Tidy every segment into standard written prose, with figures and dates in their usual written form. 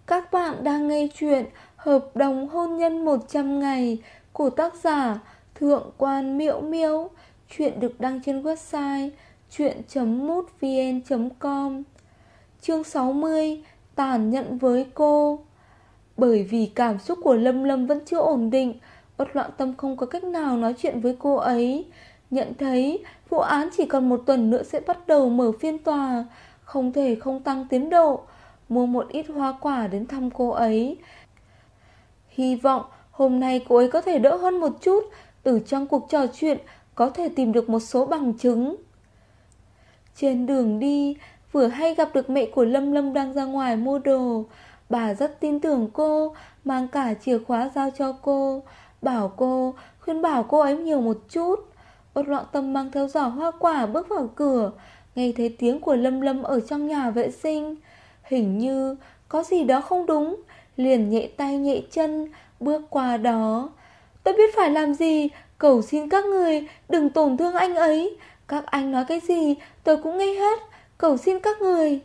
Các bạn đang nghe chuyện Hợp đồng hôn nhân 100 ngày của tác giả Thượng quan Miễu Miễu. Chuyện được đăng trên website chuyện.mútvn.com. Chương 60. Tàn nhẫn với cô. Bởi vì cảm xúc của Lâm Lâm vẫn chưa ổn định, Uất Loạn Tâm không có cách nào nói chuyện với cô ấy. Nhận thấy vụ án chỉ còn một tuần nữa sẽ bắt đầu mở phiên tòa, không thể không tăng tiến độ. Mua một ít hoa quả đến thăm cô ấy, hy vọng hôm nay cô ấy có thể đỡ hơn một chút. Từ trong cuộc trò chuyện có thể tìm được một số bằng chứng. Trên đường đi, vừa hay gặp được mẹ của Lâm Lâm đang ra ngoài mua đồ. Bà rất tin tưởng cô, mang cả chìa khóa giao cho cô, khuyên bảo cô ấy nhiều một chút. Uất Loạn Tâm mang theo giỏ hoa quả bước vào cửa, nghe thấy tiếng của Lâm Lâm ở trong nhà vệ sinh. Hình như có gì đó không đúng, liền nhẹ tay nhẹ chân bước qua đó. Tôi biết phải làm gì, cầu xin các người đừng tổn thương anh ấy. Các anh nói cái gì tôi cũng nghe hết, cầu xin các người.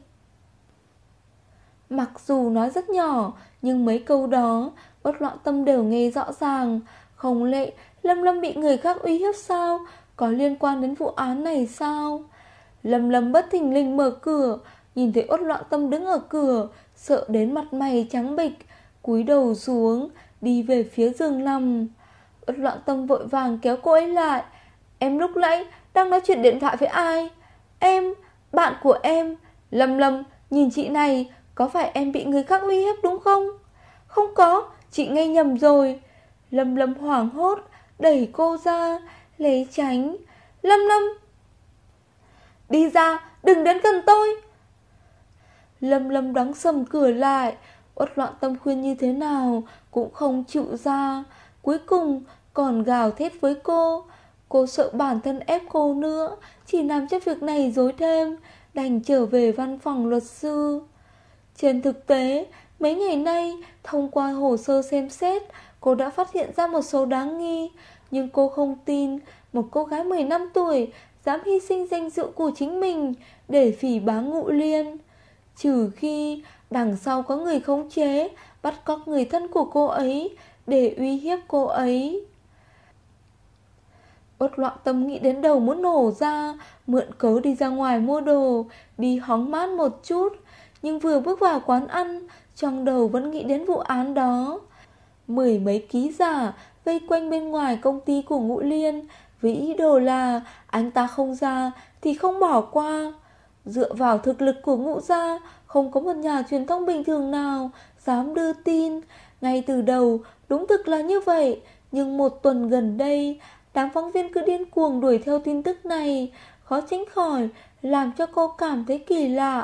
Mặc dù nói rất nhỏ, nhưng mấy câu đó Uất Loạn Tâm đều nghe rõ ràng. Không lẽ Lâm Lâm bị người khác uy hiếp sao? Có liên quan đến vụ án này sao? Lâm Lâm bất thình lình mở cửa, nhìn thấy Uất Loạn Tâm đứng ở cửa, sợ đến mặt mày trắng bệch, cúi đầu xuống, đi về phía giường nằm. Uất Loạn Tâm vội vàng kéo cô ấy lại. Em lúc nãy đang nói chuyện điện thoại với ai? Em, bạn của em. Lâm Lâm, nhìn chị này, có phải em bị người khác uy hiếp đúng không? Không có, chị nghe nhầm rồi. Lâm Lâm hoảng hốt, đẩy cô ra, né tránh. Lâm Lâm, đi ra, đừng đến gần tôi. Lâm Lâm đóng sầm cửa lại. Uất Loạn Tâm khuyên như thế nào cũng không chịu ra, cuối cùng còn gào thét với cô. Cô sợ bản thân ép cô nữa, chỉ làm cho việc này rối thêm, đành trở về văn phòng luật sư. Trên thực tế, mấy ngày nay, thông qua hồ sơ xem xét, cô đã phát hiện ra một số đáng nghi. Nhưng cô không tin một cô gái 15 tuổi dám hy sinh danh dự của chính mình để phỉ báng Ngụ Liên. Trừ khi đằng sau có người khống chế, bắt cóc người thân của cô ấy để uy hiếp cô ấy. Uất Loạn Tâm nghĩ đến đầu muốn nổ ra, mượn cớ đi ra ngoài mua đồ, đi hóng mát một chút. Nhưng vừa bước vào quán ăn, trong đầu vẫn nghĩ đến vụ án đó. Mười mấy ký giả vây quanh bên ngoài công ty của Ngụ Liên, với ý đồ là anh ta không ra thì không bỏ qua. Dựa vào thực lực của Ngụ gia, không có một nhà truyền thông bình thường nào dám đưa tin. Ngay từ đầu đúng thực là như vậy, nhưng một tuần gần đây, đám phóng viên cứ điên cuồng đuổi theo tin tức này, khó tránh khỏi làm cho cô cảm thấy kỳ lạ.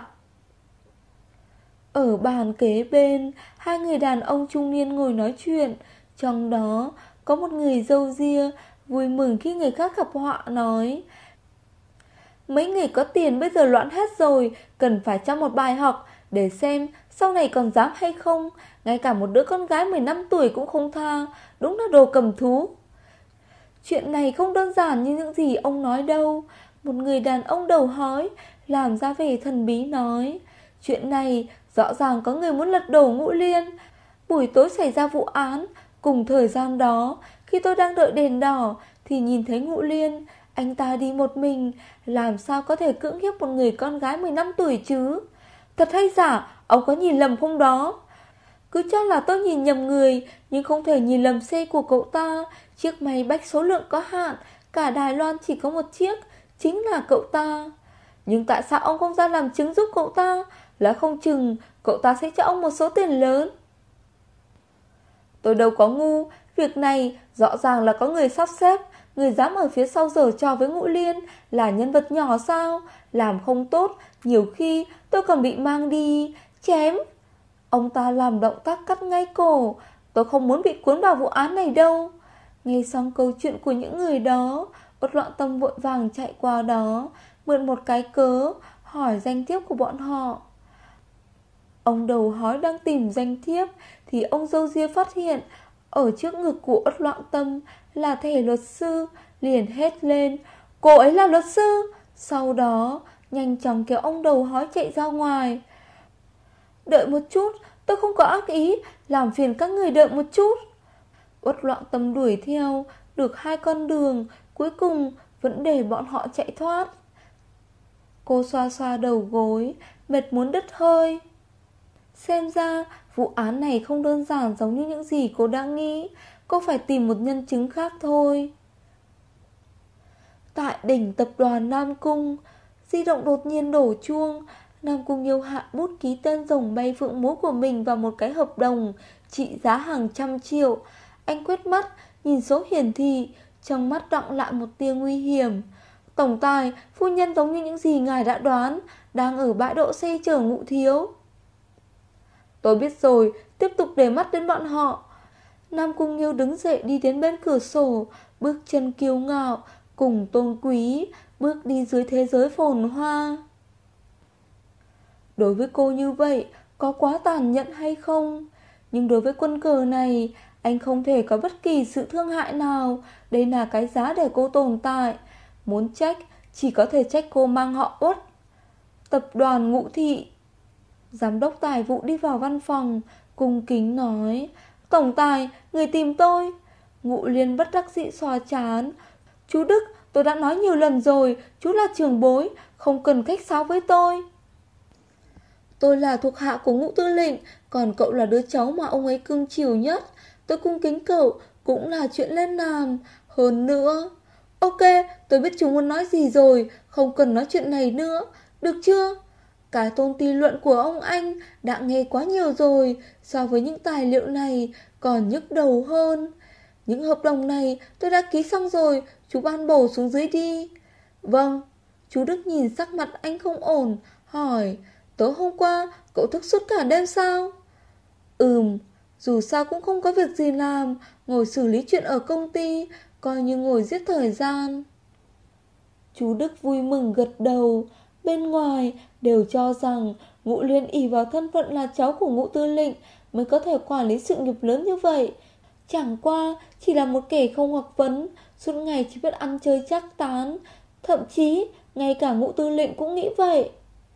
Ở bàn kế bên, hai người đàn ông trung niên ngồi nói chuyện. Trong đó có một người râu ria vui mừng khi người khác gặp họa, nói: mấy người có tiền bây giờ loạn hết rồi, cần phải cho một bài học để xem sau này còn dám hay không. Ngay cả một đứa con gái 15 tuổi cũng không tha, đúng là đồ cầm thú. Chuyện này không đơn giản như những gì ông nói đâu. Một người đàn ông đầu hói làm ra vẻ thần bí nói: chuyện này rõ ràng có người muốn lật đổ Ngũ Liên. Buổi tối xảy ra vụ án, cùng thời gian đó, khi tôi đang đợi đèn đỏ thì nhìn thấy Ngũ Liên. Anh ta đi một mình, làm sao có thể cưỡng hiếp một người con gái 15 tuổi chứ? Thật hay giả, ông có nhìn lầm không đó? Cứ cho là tôi nhìn nhầm người, nhưng không thể nhìn lầm xe của cậu ta. Chiếc máy bách số lượng có hạn, cả Đài Loan chỉ có một chiếc, chính là cậu ta. Nhưng tại sao ông không ra làm chứng giúp cậu ta? Là không chừng cậu ta sẽ cho ông một số tiền lớn. Tôi đâu có ngu, việc này rõ ràng là có người sắp xếp. Người dám ở phía sau giở trò với Ngũ Liên là nhân vật nhỏ sao? Làm không tốt, nhiều khi tôi còn bị mang đi chém. Ông ta làm động tác cắt ngay cổ. Tôi không muốn bị cuốn vào vụ án này đâu. Nghe xong câu chuyện của những người đó, Uất Loạn Tâm vội vàng chạy qua đó, mượn một cái cớ hỏi danh thiếp của bọn họ. Ông đầu hói đang tìm danh thiếp thì ông dâu ria phát hiện ở trước ngực của Uất Loạn Tâm là thẻ luật sư, liền hét lên: cô ấy là luật sư. Sau đó nhanh chóng kéo ông đầu hói chạy ra ngoài. Đợi một chút, tôi không có ác ý, làm phiền các người đợi một chút. Uất loạn tâm đuổi theo, được 2 con đường, cuối cùng vẫn để bọn họ chạy thoát. Cô xoa xoa đầu gối, mệt muốn đứt hơi. Xem ra vụ án này không đơn giản giống như những gì cô đang nghĩ. Cô phải tìm một nhân chứng khác thôi. Tại đỉnh tập đoàn Nam Cung, di động đột nhiên đổ chuông. Nam Cung Nghiêu hạ bút ký tên rồng bay phượng múa của mình vào một cái hợp đồng trị giá hàng trăm triệu. Anh quét mắt, nhìn số hiển thị, trong mắt đọng lại một tia nguy hiểm. Tổng tài, phu nhân giống như những gì ngài đã đoán, đang ở bãi đỗ xe chở Ngụ thiếu. Tôi biết rồi, tiếp tục để mắt đến bọn họ. Nam Cung Nghiêu đứng dậy đi đến bên cửa sổ, bước chân kiêu ngạo, cùng tôn quý, bước đi dưới thế giới phồn hoa. Đối với cô như vậy, có quá tàn nhẫn hay không? Nhưng đối với quân cờ này, anh không thể có bất kỳ sự thương hại nào. Đây là cái giá để cô tồn tại. Muốn trách, chỉ có thể trách cô mang họ Uất. Tập đoàn Ngũ Thị. Giám đốc tài vụ đi vào văn phòng, cung kính nói: Tổng tài, người tìm tôi. Ngụ Liên bất đắc dĩ xoa trán. Chú Đức, tôi đã nói nhiều lần rồi, chú là trưởng bối, không cần khách sáo với tôi. Tôi là thuộc hạ của Ngũ tư lệnh, còn cậu là đứa cháu mà ông ấy cưng chiều nhất. Tôi cung kính cậu cũng là chuyện lên làm. Hơn nữa, ok, tôi biết chú muốn nói gì rồi, không cần nói chuyện này nữa, được chưa? Cái tôn ti luận của ông anh đã nghe quá nhiều rồi, so với những tài liệu này còn nhức đầu hơn. Những hợp đồng này tôi đã ký xong rồi, chú ban bổ xuống dưới đi. Vâng. Chú Đức nhìn sắc mặt anh không ổn, hỏi: Tối hôm qua cậu thức suốt cả đêm sao? Dù sao cũng không có việc gì làm, ngồi xử lý chuyện ở công ty, coi như ngồi giết thời gian. Chú Đức vui mừng gật đầu. Bên ngoài đều cho rằng Ngũ Liên ỷ vào thân phận là cháu của Ngũ tư lệnh mới có thể quản lý sự nghiệp lớn như vậy. Chẳng qua chỉ là một kẻ không học vấn, suốt ngày chỉ biết ăn chơi trác tán. Thậm chí ngay cả Ngũ tư lệnh cũng nghĩ vậy.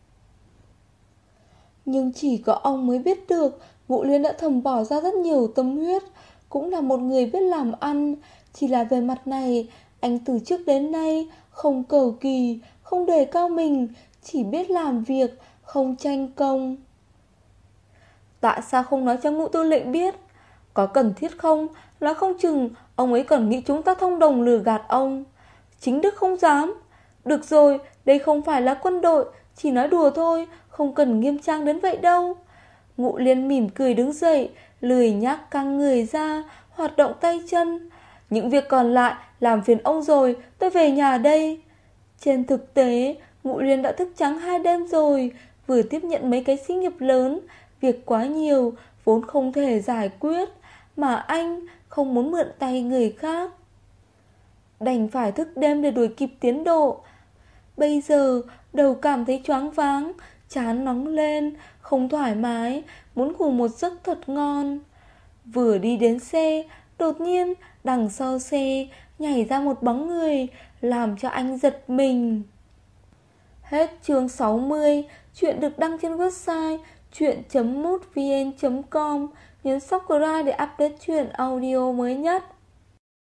Nhưng chỉ có ông mới biết được Ngũ Liên đã thầm bỏ ra rất nhiều tâm huyết, cũng là một người biết làm ăn. Chỉ là về mặt này, anh từ trước đến nay không cầu kỳ, không đề cao mình, chỉ biết làm việc, không tranh công. Tại sao không nói cho Ngũ tư lệnh biết? Có cần thiết không? Nói không chừng ông ấy còn nghĩ chúng ta thông đồng lừa gạt ông. Chính Đức không dám. Được rồi, đây không phải là quân đội, chỉ nói đùa thôi, không cần nghiêm trang đến vậy đâu. Ngụ Liên mỉm cười đứng dậy, lười nhác căng người ra, hoạt động tay chân. Những việc còn lại làm phiền ông rồi, tôi về nhà đây. Trên thực tế, Ngụ Liên đã thức trắng 2 đêm rồi, vừa tiếp nhận mấy cái xí nghiệp lớn, việc quá nhiều, vốn không thể giải quyết, mà anh không muốn mượn tay người khác. Đành phải thức đêm để đuổi kịp tiến độ. Bây giờ đầu cảm thấy choáng váng, trán nóng lên, không thoải mái, muốn ngủ một giấc thật ngon. Vừa đi đến xe, đột nhiên đằng sau xe nhảy ra một bóng người, làm cho anh giật mình. Hết chương 60. Chuyện được đăng trên website chuyện.mútvn.com. Nhấn subscribe để update chuyện audio mới nhất.